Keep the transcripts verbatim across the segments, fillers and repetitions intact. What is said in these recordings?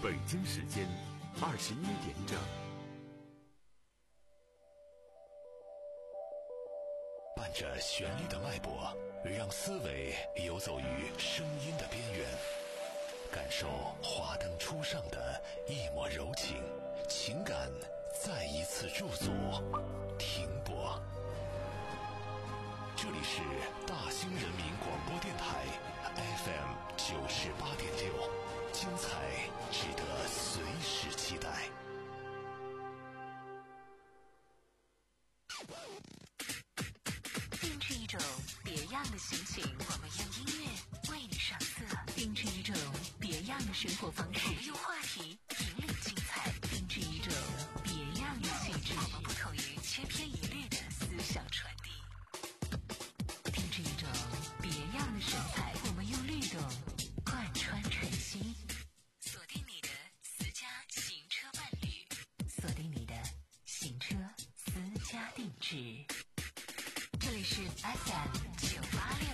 北京时间二十一点整。 伴着旋律的脉搏，让思维游走于声音的边缘，感受华灯初上的一抹柔情，情感再一次驻足停泊。这里是大兴人民广播电台 F M 九十八点六，精彩值得随时期待。 定制一种别样的心情，我们用音乐为你上色；定制一种别样的生活方式，我们用话题引领精彩；定制一种别样的气质，我们不同于千篇一律的思想传递；定制一种别样的神采，我们用律动贯穿晨曦。锁定你的私家行车伴侣，锁定你的行车私家定制。这里是 F M 九八六。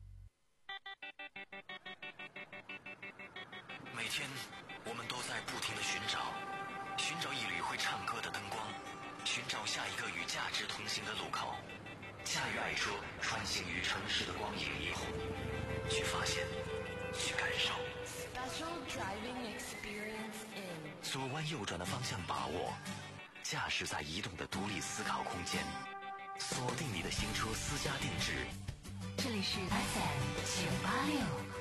每天我们都在不停地寻找，寻找一缕会唱歌的灯光，寻找下一个与价值同行的路口。驾驭爱车，穿行于城市的光影霓虹，去发现，去感受。 Special driving experience in 左弯右转的方向把握，驾驶在移动的独立思考空间。锁定你的新车私家定制， 这里是 F M 九八六。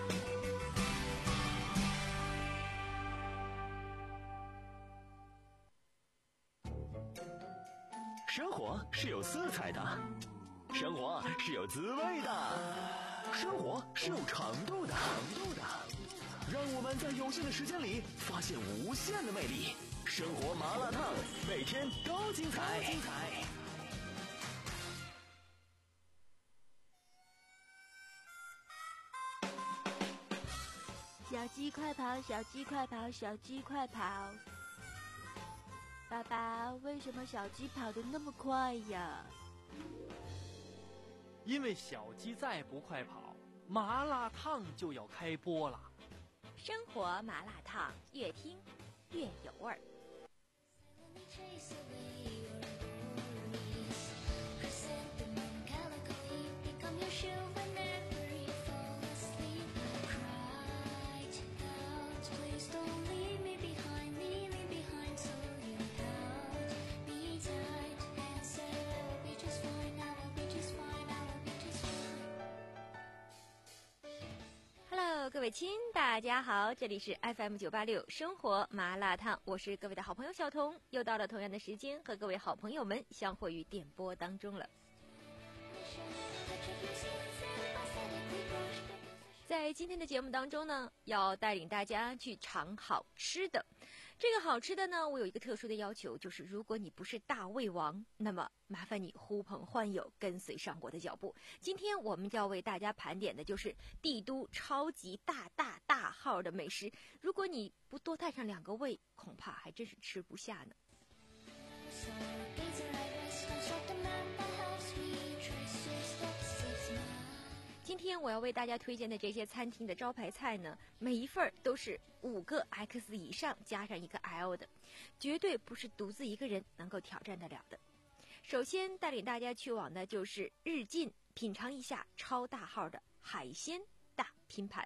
生活是有色彩的，生活是有滋味的，生活是有长度的。让我们在有限的时间里发现无限的魅力。生活麻辣烫，每天都精彩。 小鸡快跑，小鸡快跑，小鸡快跑！爸爸，为什么小鸡跑得那么快呀？ 因为小鸡再不快跑，麻辣烫就要开播了。 生活麻辣烫，越听越有味儿。各位亲，大家好，这里是 F M 九八六生活麻辣烫，我是各位的好朋友小彤，又到了同样的时间和各位好朋友们相会于电波当中了。在今天的节目当中呢，要带领大家去尝好吃的。这个好吃的呢，我有一个特殊的要求，就是如果你不是大胃王，那么麻烦你呼朋唤友，跟随上我的脚步。今天我们要为大家盘点的就是帝都超级大大大号的美食，如果你不多带上两个胃，恐怕还真是吃不下呢。今天我要为大家推荐的这些餐厅的招牌菜呢，每一份都是五个 X 以上加上一个 L 的，绝对不是独自一个人能够挑战得了的。首先带领大家去往的就是日进，品尝一下超大号的海鲜大拼盘。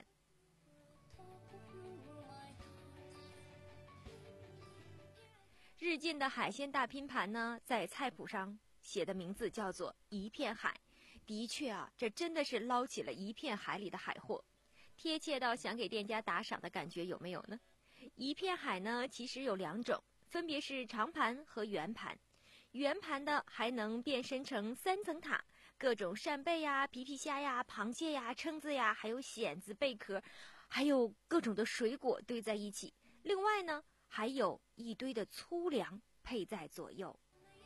日进的海鲜大拼盘呢，在菜谱上写的名字叫做一片海。的确啊，这真的是捞起了一片海里的海货，贴切到想给店家打赏的感觉，有没有呢？一片海呢，其实有两种，分别是长盘和圆盘。圆盘的还能变身成三层塔，各种扇贝呀、皮皮虾呀、螃蟹呀、蛏子呀，还有蚬子、贝壳，还有各种的水果堆在一起。另外呢，还有一堆的粗粮配在左右。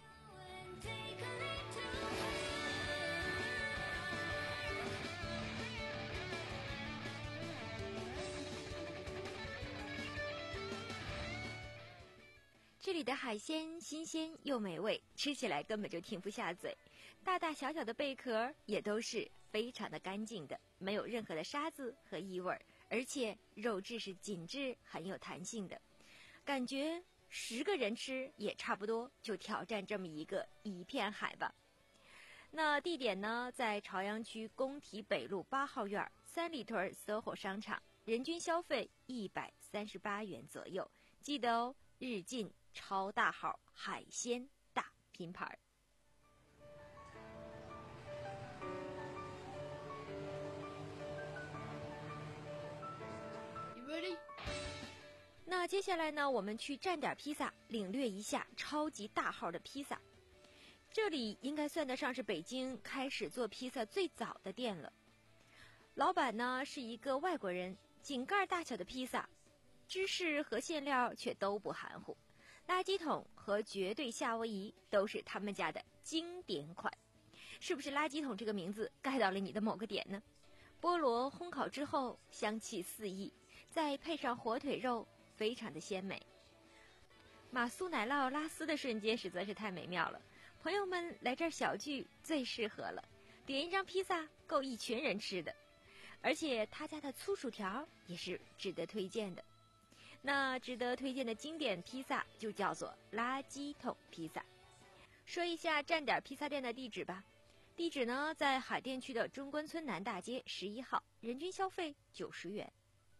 这里的海鲜新鲜又美味，吃起来根本就停不下嘴。大大小小的贝壳也都是非常的干净的，没有任何的沙子和异味，而且肉质是紧致，很有弹性的。 感觉十个人吃也差不多，就挑战这么一个一片海吧。那地点呢，在朝阳区工体北路八号院三里屯 S O H O 商场，人均消费一百三十八元左右。记得哦，日进超大号海鲜大拼盘。那接下来呢，我们去站点披萨领略一下超级大号的披萨。这里应该算得上是北京开始做披萨最早的店了。老板呢是一个外国人，井盖大小的披萨，芝士和馅料却都不含糊。垃圾桶和绝对夏威夷都是他们家的经典款。是不是垃圾桶这个名字盖到了你的某个点呢？菠萝烘烤之后香气四溢，再配上火腿肉，非常的鲜美。马苏奶酪拉丝的瞬间实在是太美妙了，朋友们来这儿小聚最适合了，点一张披萨够一群人吃的。而且他家的粗薯条也是值得推荐的。那值得推荐的经典披萨就叫做垃圾桶披萨。说一下站点披萨店的地址吧。地址呢在海淀区的中关村南大街十一号，人均消费九十元。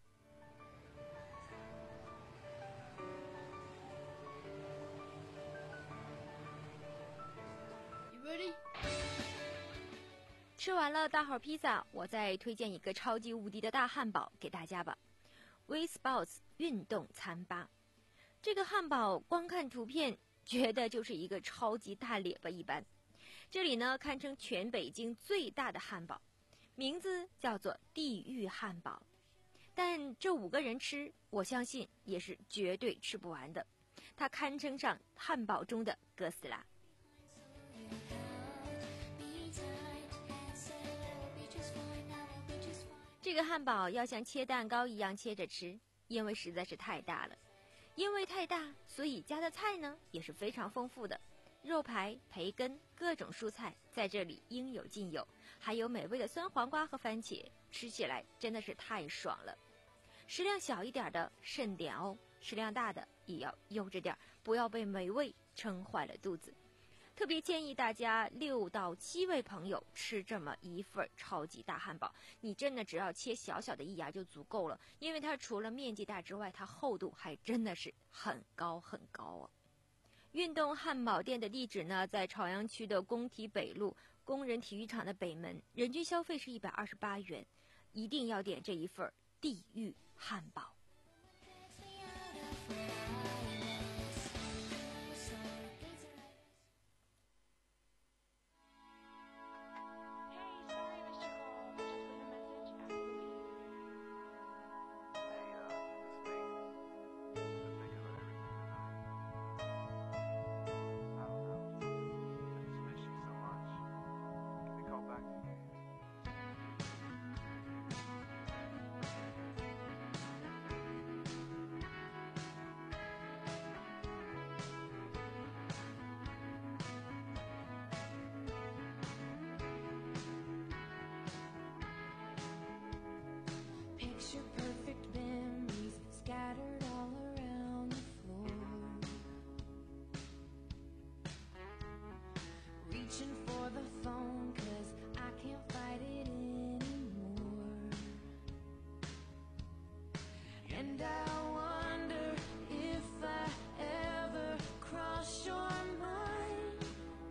吃完了大号披萨，我再推荐一个超级无敌的大汉堡给大家吧。We Sports 运动餐吧，这个汉堡光看图片觉得就是一个超级大列巴一般。这里呢堪称全北京最大的汉堡，名字叫做地狱汉堡。但这五个人吃，我相信也是绝对吃不完的。它堪称上汉堡中的哥斯拉。这个汉堡要像切蛋糕一样切着吃，因为实在是太大了。因为太大，所以加的菜呢也是非常丰富的，肉排、培根、各种蔬菜在这里应有尽有，还有美味的酸黄瓜和番茄，吃起来真的是太爽了。食量小一点的慎点哦，食量大的也要悠着点，不要被美味撑坏了肚子。特别建议大家六到七位朋友吃这么一份超级大汉堡，你真的只要切小小的一牙就足够了，因为它除了面积大之外，它厚度还真的是很高很高啊。运动汉堡店的地址呢，在朝阳区的工体北路工人体育场的北门，人均消费是一百二十八元，一定要点这一份地狱汉堡。 Picture perfect memories scattered all around the floor. Reaching for the phone 'cause I can't fight it anymore. And I wonder if I ever cross your mind.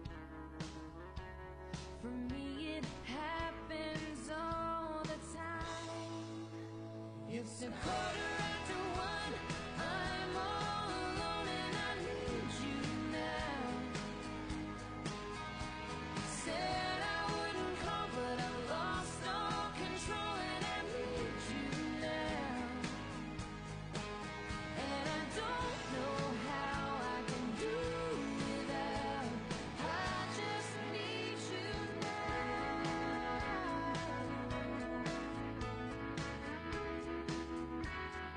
For me it happens all the time. It's a quarter after one, I'm all alone and I need you now. Said I wouldn't call but I lost all control and I need you now. And I don't know how I can do without. I just need you now.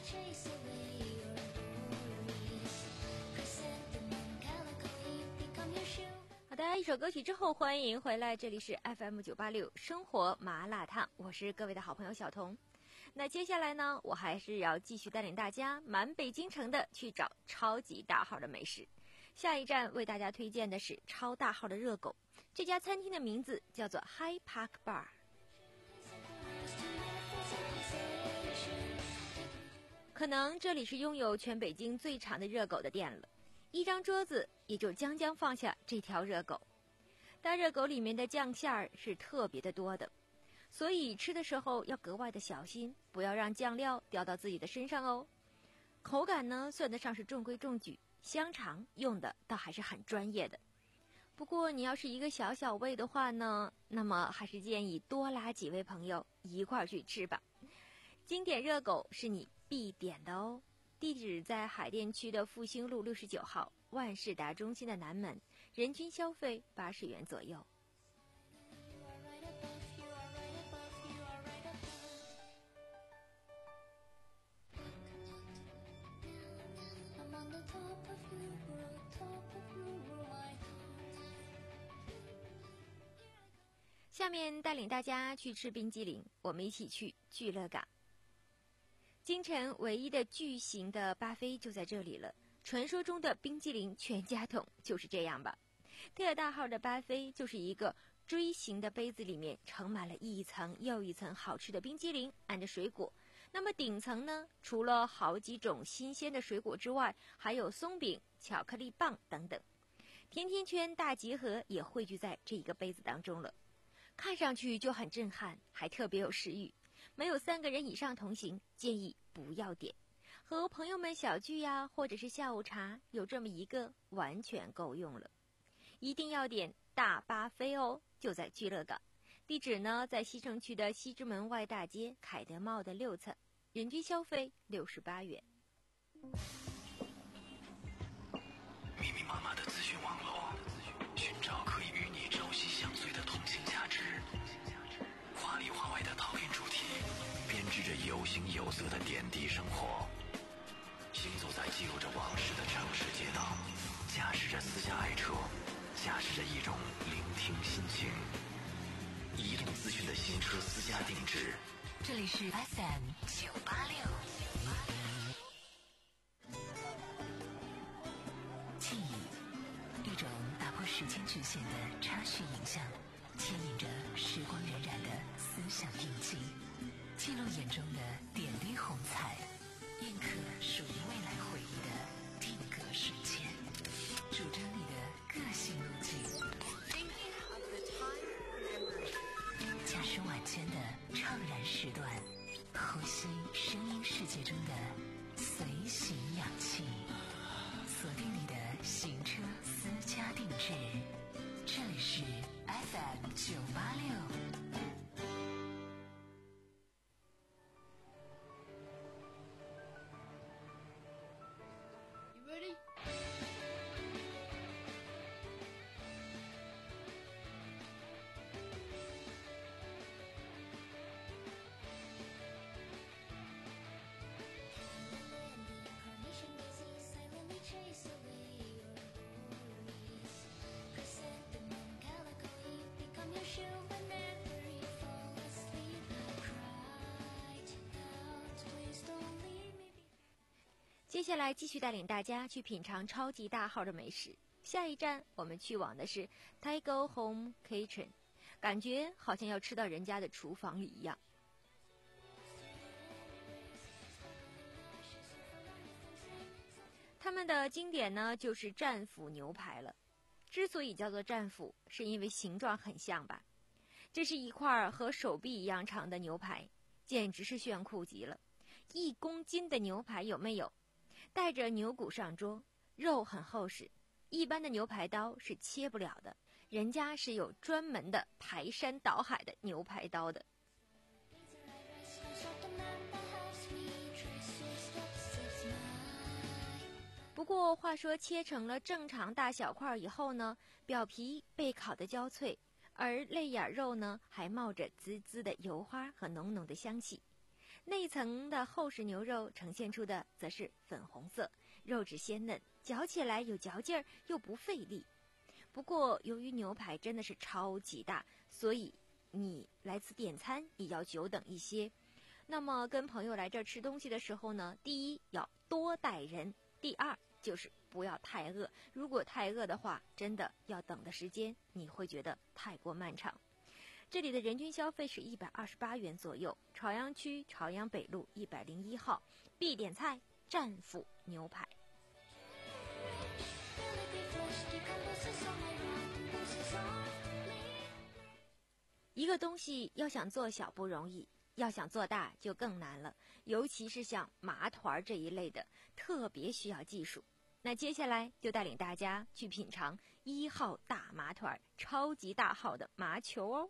好的，一首歌曲之后，欢迎回来，这里是 F M 九八六生活麻辣烫，我是各位的好朋友小彤。那接下来呢，我还是要继续带领大家满北京城的去找超级大号的美食。下一站为大家推荐的是超大号的热狗，这家餐厅的名字叫做 High Park Bar。可能这里是拥有全北京最长的热狗的店了，一张桌子也就将将放下这条热狗。大热狗里面的酱馅儿是特别的多的，所以吃的时候要格外的小心，不要让酱料掉到自己的身上哦。口感呢算得上是中规中矩，香肠用的倒还是很专业的。不过你要是一个小小胃的话呢，那么还是建议多拉几位朋友一块儿去吃吧。经典热狗是你必点的哦。地址在海淀区的复兴路六十九号万事达中心的南门，人均消费八十元左右。下面带领大家去吃冰激凌，我们一起去聚乐港。京城唯一的巨型的巴菲就在这里了，传说中的冰激凌全家桶就是这样吧。特大号的巴菲就是一个锥形的杯子，里面盛满了一层又一层好吃的冰激凌，按着水果。那么顶层呢，除了好几种新鲜的水果之外，还有松饼、巧克力棒等等。甜甜圈大集合也汇聚在这一个杯子当中了，看上去就很震撼，还特别有食欲。没有三个人以上同行，建议不要点。和朋友们小聚呀，或者是下午茶，有这么一个完全够用了。一定要点大巴菲哦，就在聚乐港。地址呢，在西城区的西直门外大街凯德茂的六层，人均消费六十八元。 密密麻麻的资讯网络，寻找可以与你朝夕相随的同性价值。华里华外的讨论主题，编织着有形有色的点滴生活。行走在记录着往事的城市街道，驾驶着私家爱车，驾驶着一种聆听心情。移动资讯的新车私家定制， 这里是 F M 九八六。记忆，一种打破时间局限的插叙影像，牵引着时光荏苒的思想印记，记录眼中的点滴红彩，印刻属于未来回忆的定格瞬间，主张你的个性路径。驾驶晚间的怅然时段，呼吸声音世界中的随行氧气，锁定你的行车私家定制，这里是 F M 九八六。接下来继续带领大家去品尝超级大号的美食。下一站我们去往的是 Tigo Home Kitchen， 感觉好像要吃到人家的厨房里一样。他们的经典呢就是战斧牛排了。之所以叫做战斧，是因为形状很像吧。这是一块和手臂一样长的牛排，简直是炫酷极了。一公斤的牛排有没有？带着牛骨上桌，肉很厚实，一般的牛排刀是切不了的，人家是有专门的排山倒海的牛排刀的。不过话说切成了正常大小块以后呢，表皮被烤得焦脆，而肋眼肉呢还冒着滋滋的油花和浓浓的香气。 内层的厚实牛肉呈现出的则是粉红色，肉质鲜嫩，嚼起来有嚼劲儿又不费力。不过由于牛排真的是超级大，所以你来此点餐也要久等一些。那么跟朋友来这儿吃东西的时候呢，第一要多带人，第二就是不要太饿。如果太饿的话，真的要等的时间你会觉得太过漫长。这里的人均消费是一百二十八元左右。朝阳区朝阳北路一百零一号必点菜战斧牛排。一个东西要想做小不容易，要想做大就更难了，尤其是像麻团这一类的，特别需要技术。那接下来就带领大家去品尝一号大麻团，超级大号的麻球哦。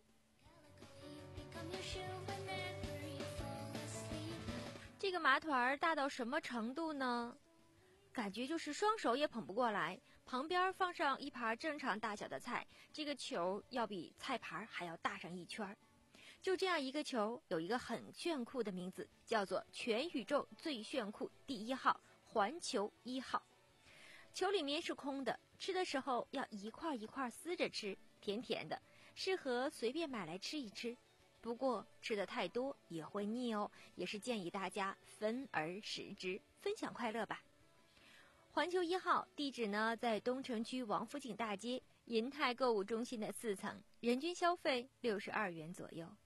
这个麻团大到什么程度呢？感觉就是双手也捧不过来，旁边放上一盘正常大小的菜，这个球要比菜盘还要大上一圈。就这样一个球，有一个很炫酷的名字，叫做全宇宙最炫酷第一号环球一号。球里面是空的，吃的时候要一块一块撕着吃，甜甜的，适合随便买来吃一吃。不过吃的太多也会腻哦，也是建议大家分而食之，分享快乐吧。环球一号地址呢在东城区王府井大街银泰购物中心的四层，人均消费六十二元左右。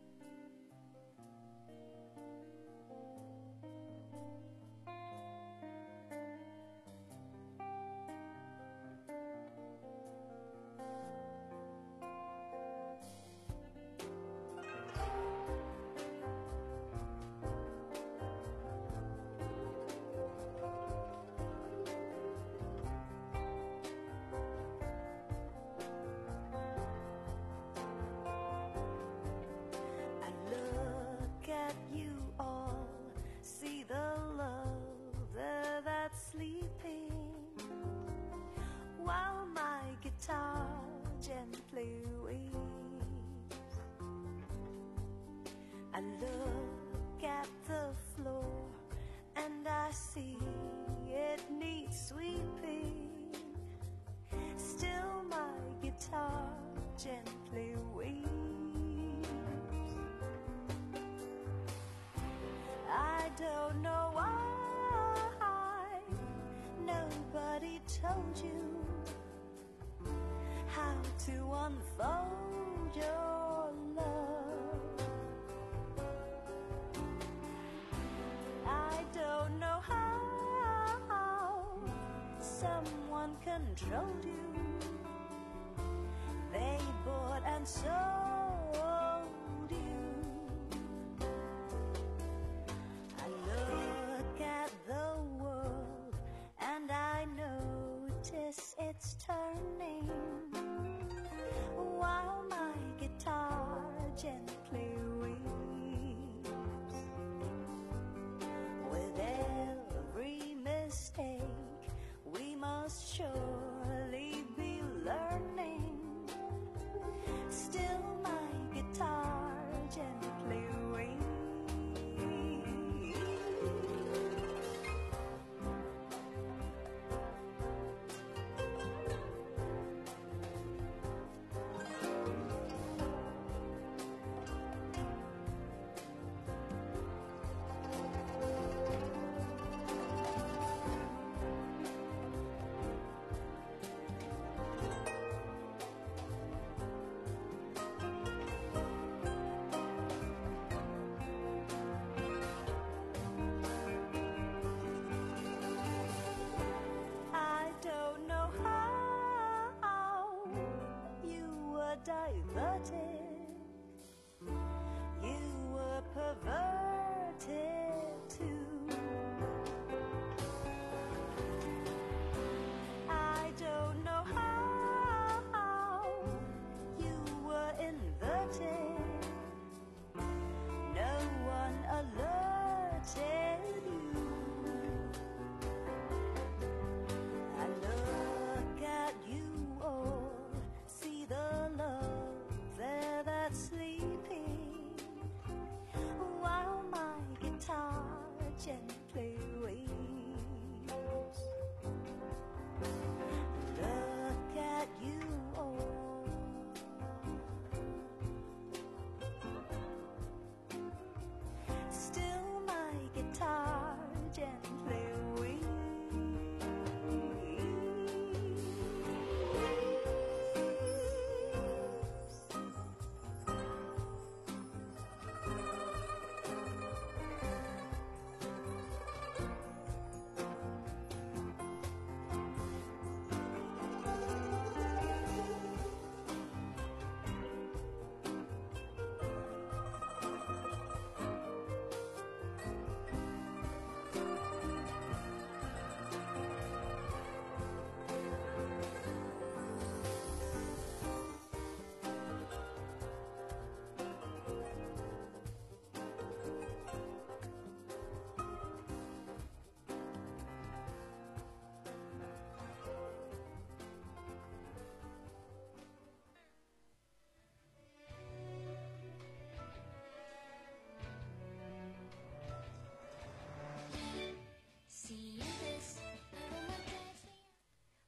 I look at the floor and I see it needs sweeping. Still my guitar gently weeps. I don't know why nobody told you how to unfold your love. I don't know how someone controlled you. They bought and sold you. I look at the world and I notice it's turning while my guitar gently weeps. With every mistake we must surely be learning. Still my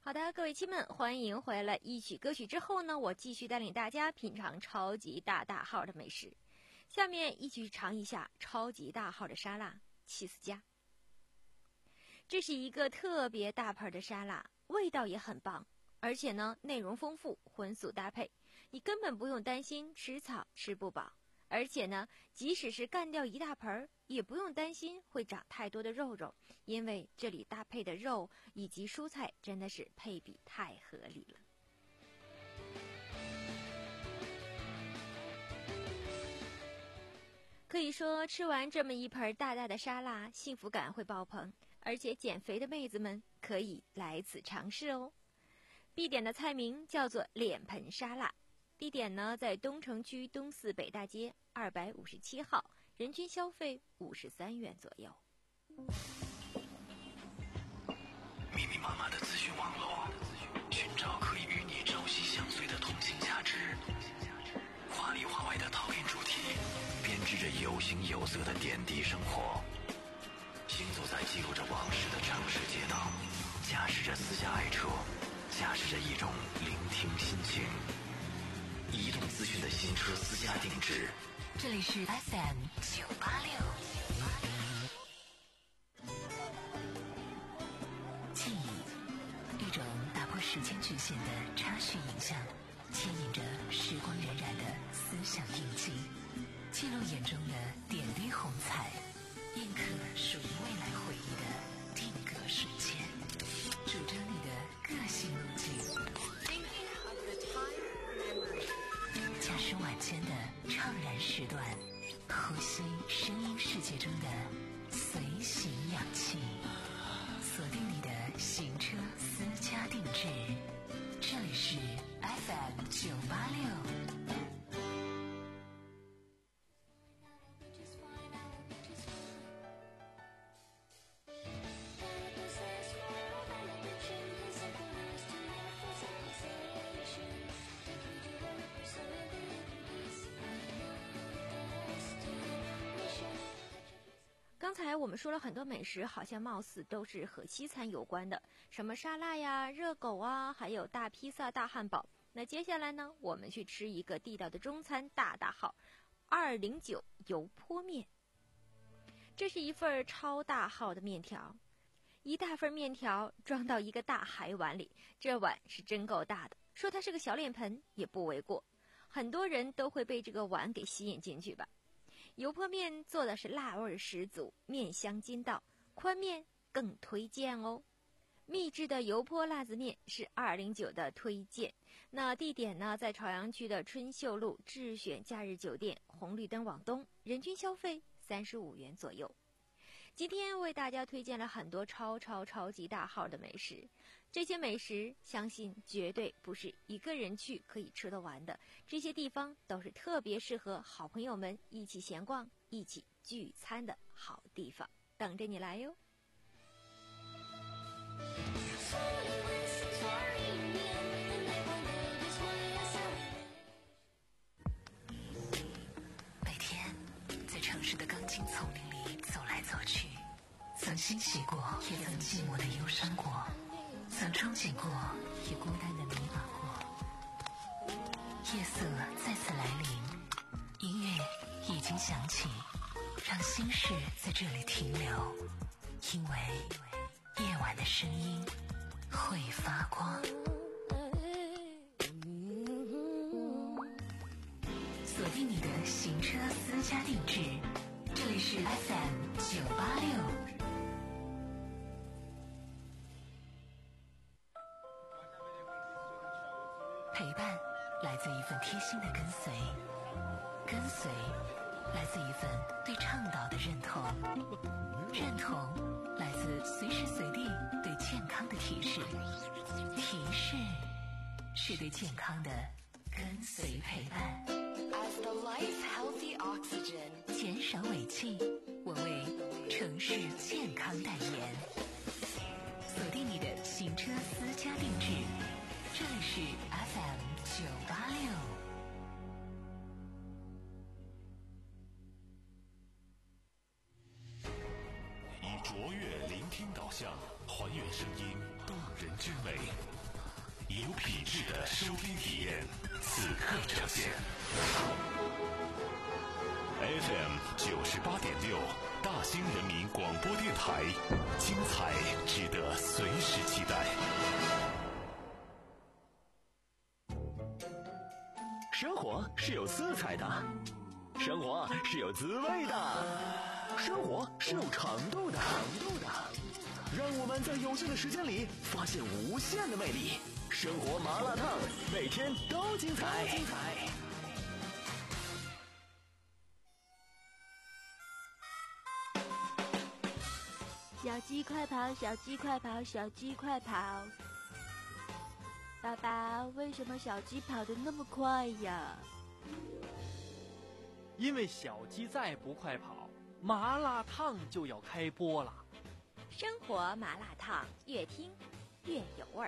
好的，各位亲们，欢迎回来。一曲歌曲之后呢，我继续带领大家品尝超级大大号的美食。下面一起尝一下超级大号的沙拉起司加。这是一个特别大盆的沙拉，味道也很棒，而且呢内容丰富，荤素搭配，你根本不用担心吃草吃不饱。而且呢，即使是干掉一大盆，也不用担心会长太多的肉肉，因为这里搭配的肉以及蔬菜真的是配比太合理了。可以说吃完这么一盆大大的沙拉，幸福感会爆棚，而且减肥的妹子们可以来此尝试哦。必点的菜名叫做脸盆沙拉，地点呢在东城区东四北大街二百五十七号，人均消费五十三元左右。 密密麻麻的资讯网络，寻找可以与你朝夕相随的通信价值。华里华外的讨论主题，编织着有形有色的点滴生活。行走在记录着往事的城市街道，驾驶着私家爱车，驾驶着一种聆听心情。移动资讯的新车私家定制， 这里是 F M 九八六。记忆，一种打破时间局限的插叙影像，牵引着时光荏苒的思想印记，记录眼中的点滴红彩，印刻属于未来回忆的定格瞬间，主张你的个性路径。驾驶晚间的怅然时段，呼吸声音世界中的随行氧气，锁定你的行车私家定制，这里是 F M 九八六。 刚才我们说了很多美食，好像貌似都是和西餐有关的，什么沙拉呀、热狗啊，还有大披萨、大汉堡。那接下来呢，我们去吃一个地道的中餐大大号二零九油泼面。这是一份超大号的面条，一大份面条装到一个大海碗里，这碗是真够大的，说它是个小脸盆也不为过。很多人都会被这个碗给吸引进去吧。油泼面做的是辣味十足，面香筋道，宽面更推荐哦。秘制的油泼辣子面是二零九的推荐。那地点呢，在朝阳区的春秀路智选假日酒店红绿灯往东，人均消费三十五元左右。今天为大家推荐了很多超超超级大号的美食，这些美食相信绝对不是一个人去可以吃得完的，这些地方都是特别适合好朋友们一起闲逛、一起聚餐的好地方，等着你来哟。 每天在城市的钢筋丛林里走来走去，曾欣喜过，也曾寂寞的忧伤过，曾憧憬过，也孤单的迷茫过。夜色再次来临，音乐已经响起，让心事在这里停留，因为夜晚的声音会发光。锁定你的行车私家定制，这里是 F M 九八六。陪伴来自一份贴心的跟随，跟随来自一份对倡导的认同，认同来自随时随地对健康的提示，提示是对健康的跟随陪伴。As the life healthy oxygen， 减少尾气，我为城市健康代言。锁定你的行车私家定制，这里是 F M 九八六。 以卓越聆听导向，还原声音动人之美， 有品质的收听体验，此刻呈现。F M 九十八点六，大兴人民广播电台，精彩值得随时期待。 生活是有色彩的，生活是有滋味的，生活是有长度的。让我们在有限的时间里发现无限的魅力。生活麻辣烫，每天都精彩。 小鸡快跑，小鸡快跑，小鸡快跑！爸爸，为什么小鸡跑得那么快呀？ 因为小鸡再不快跑，麻辣烫就要开播了。 生活麻辣烫，越听越有味儿。